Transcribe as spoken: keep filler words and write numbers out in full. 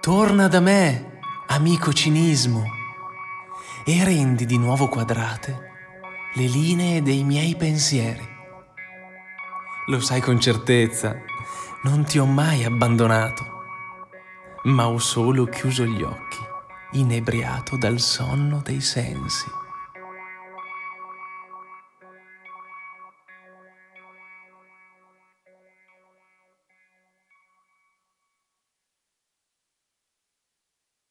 Torna da me, amico cinismo, e rendi di nuovo quadrate le linee dei miei pensieri. Lo sai con certezza, non ti ho mai abbandonato, ma ho solo chiuso gli occhi, inebriato dal sonno dei sensi.